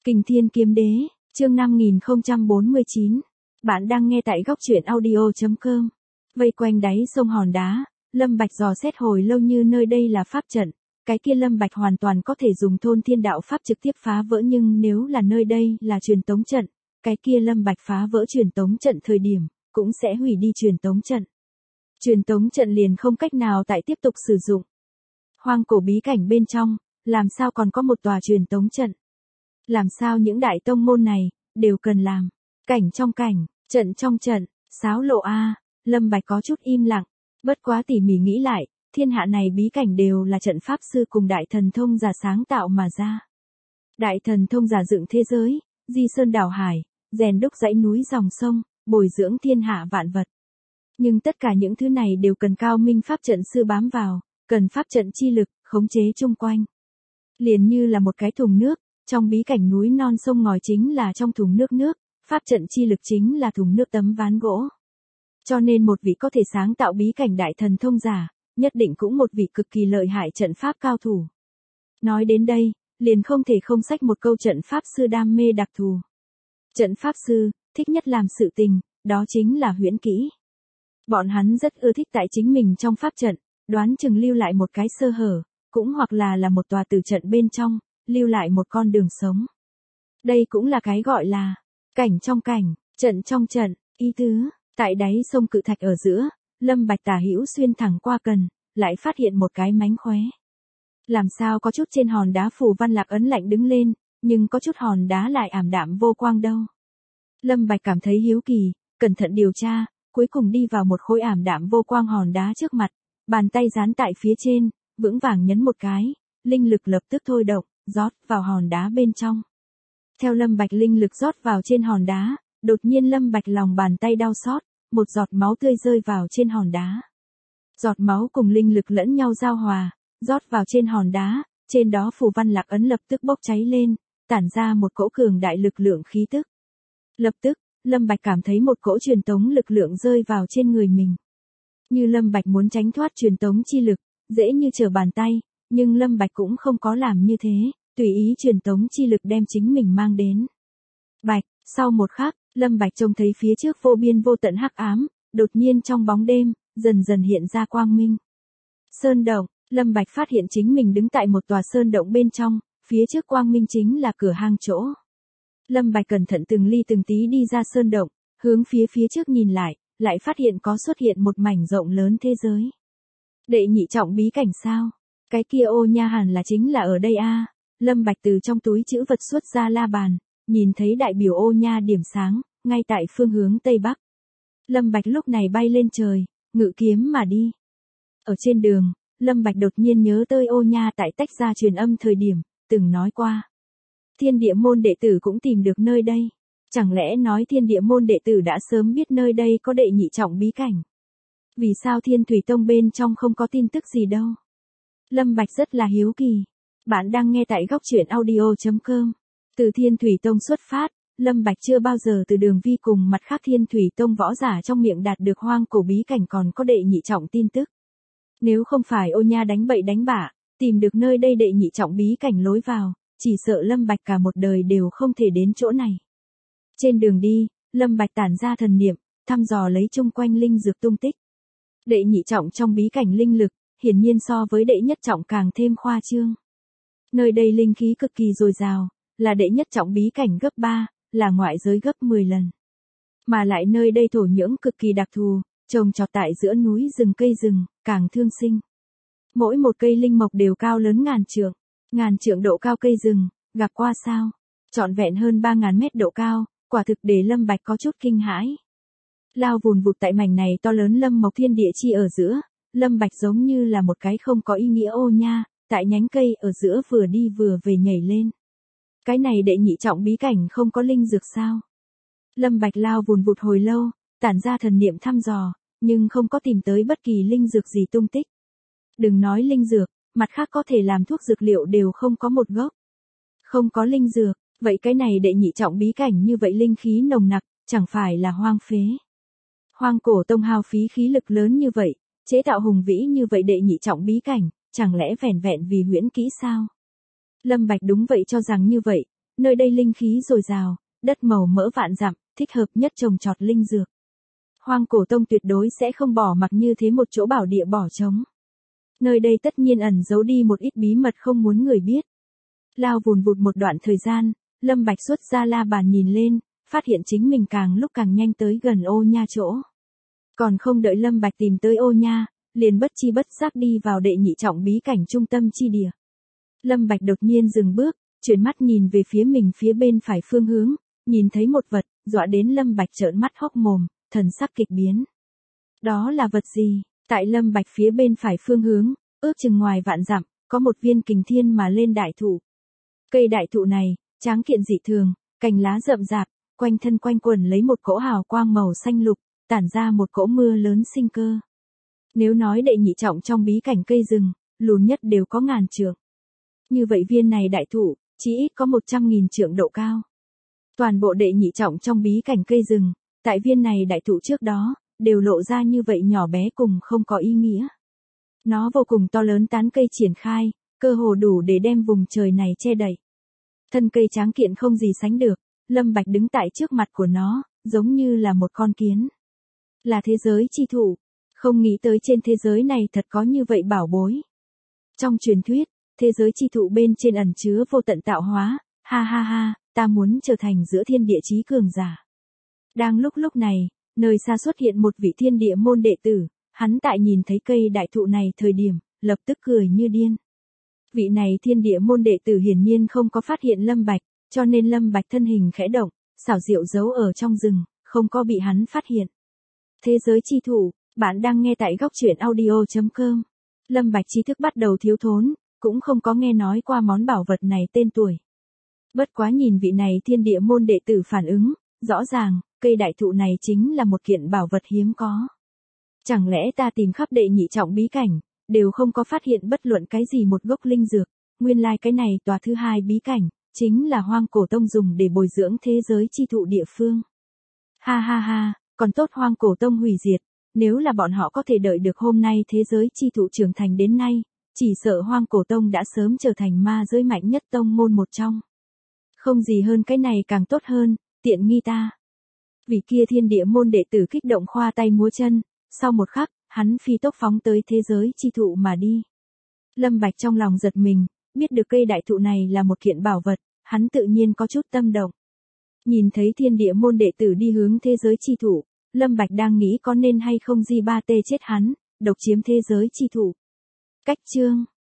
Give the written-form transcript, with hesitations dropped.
Kình Thiên Kiếm Đế, chương 5049. Bạn đang nghe tại góc truyện audio.com. Vây quanh đáy sông hòn đá, Lâm Bạch dò xét hồi lâu như nơi đây là pháp trận. Cái kia Lâm Bạch hoàn toàn có thể dùng thôn thiên đạo pháp trực tiếp phá vỡ, nhưng nếu là nơi đây là truyền tống trận, cái kia Lâm Bạch phá vỡ truyền tống trận thời điểm, cũng sẽ hủy đi truyền tống trận. Truyền tống trận liền không cách nào tại tiếp tục sử dụng. Hoang cổ bí cảnh bên trong, làm sao còn có một tòa truyền tống trận? Làm sao những đại tông môn này, đều cần làm. Cảnh trong cảnh, trận trong trận, xáo lộ a. Lâm Bạch có chút im lặng, bất quá tỉ mỉ nghĩ lại, thiên hạ này bí cảnh đều là trận pháp sư cùng đại thần thông giả sáng tạo mà ra. Đại thần thông giả dựng thế giới, di sơn đảo hải, rèn đúc dãy núi dòng sông, bồi dưỡng thiên hạ vạn vật. Nhưng tất cả những thứ này đều cần cao minh pháp trận sư bám vào, cần pháp trận chi lực, khống chế chung quanh. Liền như là một cái thùng nước, trong bí cảnh núi non sông ngòi chính là trong thùng nước, pháp trận chi lực chính là thùng nước tấm ván gỗ. Cho nên một vị có thể sáng tạo bí cảnh đại thần thông giả, nhất định cũng một vị cực kỳ lợi hại trận pháp cao thủ. Nói đến đây, liền không thể không xách một câu trận pháp sư đam mê đặc thù. Trận pháp sư, thích nhất làm sự tình, đó chính là huyễn kỹ. Bọn hắn rất ưa thích tại chính mình trong pháp trận, đoán chừng lưu lại một cái sơ hở, cũng hoặc là một tòa tử trận bên trong, lưu lại một con đường sống. Đây cũng là cái gọi là cảnh trong cảnh, trận trong trận, ý tứ. Tại đáy sông cự thạch ở giữa, Lâm Bạch tả hữu xuyên thẳng qua cần, lại phát hiện một cái mánh khóe. Làm sao có chút trên hòn đá phù văn lạc ấn lạnh đứng lên, nhưng có chút hòn đá lại ảm đạm vô quang đâu. Lâm Bạch cảm thấy hiếu kỳ, cẩn thận điều tra, cuối cùng đi vào một khối ảm đạm vô quang hòn đá trước mặt, bàn tay dán tại phía trên, vững vàng nhấn một cái, linh lực lập tức thôi động, rót vào hòn đá bên trong. Theo Lâm Bạch linh lực rót vào trên hòn đá, đột nhiên Lâm Bạch lòng bàn tay đau xót, một giọt máu tươi rơi vào trên hòn đá. Giọt máu cùng linh lực lẫn nhau giao hòa, rót vào trên hòn đá, trên đó phù văn lạc ấn lập tức bốc cháy lên, tản ra một cỗ cường đại lực lượng khí tức. Lập tức, Lâm Bạch cảm thấy một cỗ truyền tống lực lượng rơi vào trên người mình. Như Lâm Bạch muốn tránh thoát truyền tống chi lực, dễ như trở bàn tay, nhưng Lâm Bạch cũng không có làm như thế, tùy ý truyền tống chi lực đem chính mình mang đến. Bạch, sau một khắc, Lâm Bạch trông thấy phía trước vô biên vô tận hắc ám, đột nhiên trong bóng đêm, dần dần hiện ra quang minh. Sơn động, Lâm Bạch phát hiện chính mình đứng tại một tòa sơn động bên trong, phía trước quang minh chính là cửa hang chỗ. Lâm Bạch cẩn thận từng ly từng tí đi ra sơn động, hướng phía trước nhìn lại phát hiện có xuất hiện một mảnh rộng lớn thế giới. Đệ nhị trọng bí cảnh sao? Cái kia ô nha hẳn là chính là ở đây a. Lâm Bạch từ trong túi trữ vật xuất ra la bàn, nhìn thấy đại biểu ô nha điểm sáng, ngay tại phương hướng Tây Bắc. Lâm Bạch lúc này bay lên trời, ngự kiếm mà đi. Ở trên đường, Lâm Bạch đột nhiên nhớ tới ô nha tại tách ra truyền âm thời điểm, từng nói qua. Thiên địa môn đệ tử cũng tìm được nơi đây. Chẳng lẽ nói thiên địa môn đệ tử đã sớm biết nơi đây có đệ nhị trọng bí cảnh? Vì sao Thiên Thủy Tông bên trong không có tin tức gì đâu? Lâm Bạch rất là hiếu kỳ. Bạn đang nghe tại góc truyện audio.com. Từ Thiên Thủy Tông xuất phát, Lâm Bạch chưa bao giờ từ Đường Vi cùng mặt khác Thiên Thủy Tông võ giả trong miệng đạt được hoang cổ bí cảnh còn có đệ nhị trọng tin tức. Nếu không phải ô nha đánh bậy đánh bạ, tìm được nơi đây đệ nhị trọng bí cảnh lối vào, chỉ sợ Lâm Bạch cả một đời đều không thể đến chỗ này. Trên đường đi, Lâm Bạch tản ra thần niệm, thăm dò lấy chung quanh linh dược tung tích. Đệ nhị trọng trong bí cảnh linh lực, hiển nhiên so với đệ nhất trọng càng thêm khoa trương. Nơi đây linh khí cực kỳ dồi dào, là đệ nhất trọng bí cảnh gấp 3, là ngoại giới gấp 10 lần. Mà lại nơi đây thổ nhưỡng cực kỳ đặc thù, trồng trọt tại giữa núi rừng cây rừng, càng thương sinh. Mỗi một cây linh mộc đều cao lớn ngàn trượng độ cao cây rừng, gặp qua sao? Trọn vẹn hơn 3.000 mét độ cao, quả thực để Lâm Bạch có chút kinh hãi. Lao vùn vụt tại mảnh này to lớn lâm mộc thiên địa chi ở giữa, Lâm Bạch giống như là một cái không có ý nghĩa ô nha, tại nhánh cây ở giữa vừa đi vừa về nhảy lên. Cái này đệ nhị trọng bí cảnh không có linh dược sao? Lâm Bạch lao vùn vụt hồi lâu, tản ra thần niệm thăm dò, nhưng không có tìm tới bất kỳ linh dược gì tung tích. Đừng nói linh dược, mặt khác có thể làm thuốc dược liệu đều không có một gốc. Không có linh dược, vậy cái này đệ nhị trọng bí cảnh như vậy linh khí nồng nặc, chẳng phải là hoang phế. Hoang cổ tông hao phí khí lực lớn như vậy, chế tạo hùng vĩ như vậy đệ nhị trọng bí cảnh, chẳng lẽ vẻn vẹn vì huyễn kỹ sao? Lâm Bạch đúng vậy cho rằng như vậy, Nơi đây linh khí dồi dào, đất màu mỡ vạn dặm, thích hợp nhất trồng trọt linh dược. Hoang Cổ Tông tuyệt đối sẽ không bỏ mặc như thế một chỗ bảo địa bỏ trống. Nơi đây tất nhiên ẩn giấu đi một ít bí mật không muốn người biết. Lao vùn vụt một đoạn thời gian, Lâm Bạch xuất ra la bàn nhìn lên, phát hiện chính mình càng lúc càng nhanh tới gần ô nha chỗ. Còn không đợi Lâm Bạch tìm tới ô nha, liền bất chi bất giác đi vào đệ nhị trọng bí cảnh trung tâm chi địa. Lâm Bạch đột nhiên dừng bước, chuyển mắt nhìn về phía mình phía bên phải phương hướng, nhìn thấy một vật, dọa đến Lâm Bạch trợn mắt hốc mồm, thần sắc kịch biến. Đó là vật gì? Tại Lâm Bạch phía bên phải phương hướng, ước chừng ngoài vạn dặm, có một viên kình thiên mà lên đại thụ. Cây đại thụ này, tráng kiện dị thường, cành lá rậm rạp, quanh thân quanh quẩn lấy một cỗ hào quang màu xanh lục, tản ra một cỗ mưa lớn sinh cơ. Nếu nói đệ nhị trọng trong bí cảnh cây rừng, lùn nhất đều có ngàn trượng. Như vậy viên này đại thụ, chỉ ít có 100.000 trượng độ cao. Toàn bộ đệ nhị trọng trong bí cảnh cây rừng, tại viên này đại thụ trước đó, đều lộ ra như vậy nhỏ bé cùng không có ý nghĩa. Nó vô cùng to lớn tán cây triển khai, cơ hồ đủ để đem vùng trời này che đậy. Thân cây tráng kiện không gì sánh được, Lâm Bạch đứng tại trước mặt của nó, giống như là một con kiến. Là thế giới chi thụ, không nghĩ tới trên thế giới này thật có như vậy bảo bối. Trong truyền thuyết, thế giới chi thụ bên trên ẩn chứa vô tận tạo hóa, ha ha ha, ta muốn trở thành giữa thiên địa chí cường giả. Đang lúc này, nơi xa xuất hiện một vị thiên địa môn đệ tử, hắn tại nhìn thấy cây đại thụ này thời điểm, lập tức cười như điên. Vị này thiên địa môn đệ tử hiển nhiên không có phát hiện Lâm Bạch, cho nên Lâm Bạch thân hình khẽ động, xảo diệu giấu ở trong rừng, không có bị hắn phát hiện. Thế giới chi thụ, bạn đang nghe tại góc truyện audio.com. Lâm Bạch tri thức bắt đầu thiếu thốn, cũng không có nghe nói qua món bảo vật này tên tuổi. Bất quá nhìn vị này thiên địa môn đệ tử phản ứng, rõ ràng, cây đại thụ này chính là một kiện bảo vật hiếm có. Chẳng lẽ ta tìm khắp đệ nhị trọng bí cảnh, đều không có phát hiện bất luận cái gì một gốc linh dược, nguyên lai cái này tòa thứ hai bí cảnh, chính là Hoang Cổ Tông dùng để bồi dưỡng thế giới chi thụ địa phương. Ha ha ha, còn tốt Hoang Cổ Tông hủy diệt, nếu là bọn họ có thể đợi được hôm nay thế giới chi thụ trưởng thành đến nay, chỉ sợ Hoang Cổ Tông đã sớm trở thành ma giới mạnh nhất tông môn một trong. Không gì hơn cái này càng tốt hơn, tiện nghi ta. Vì kia thiên địa môn đệ tử kích động khoa tay múa chân, sau một khắc, hắn phi tốc phóng tới thế giới chi thụ mà đi. Lâm Bạch trong lòng giật mình, biết được cây đại thụ này là một kiện bảo vật, hắn tự nhiên có chút tâm động. Nhìn thấy thiên địa môn đệ tử đi hướng thế giới chi thụ, Lâm Bạch đang nghĩ có nên hay không Di Ba Tê chết hắn, độc chiếm thế giới chi thụ. Cách chương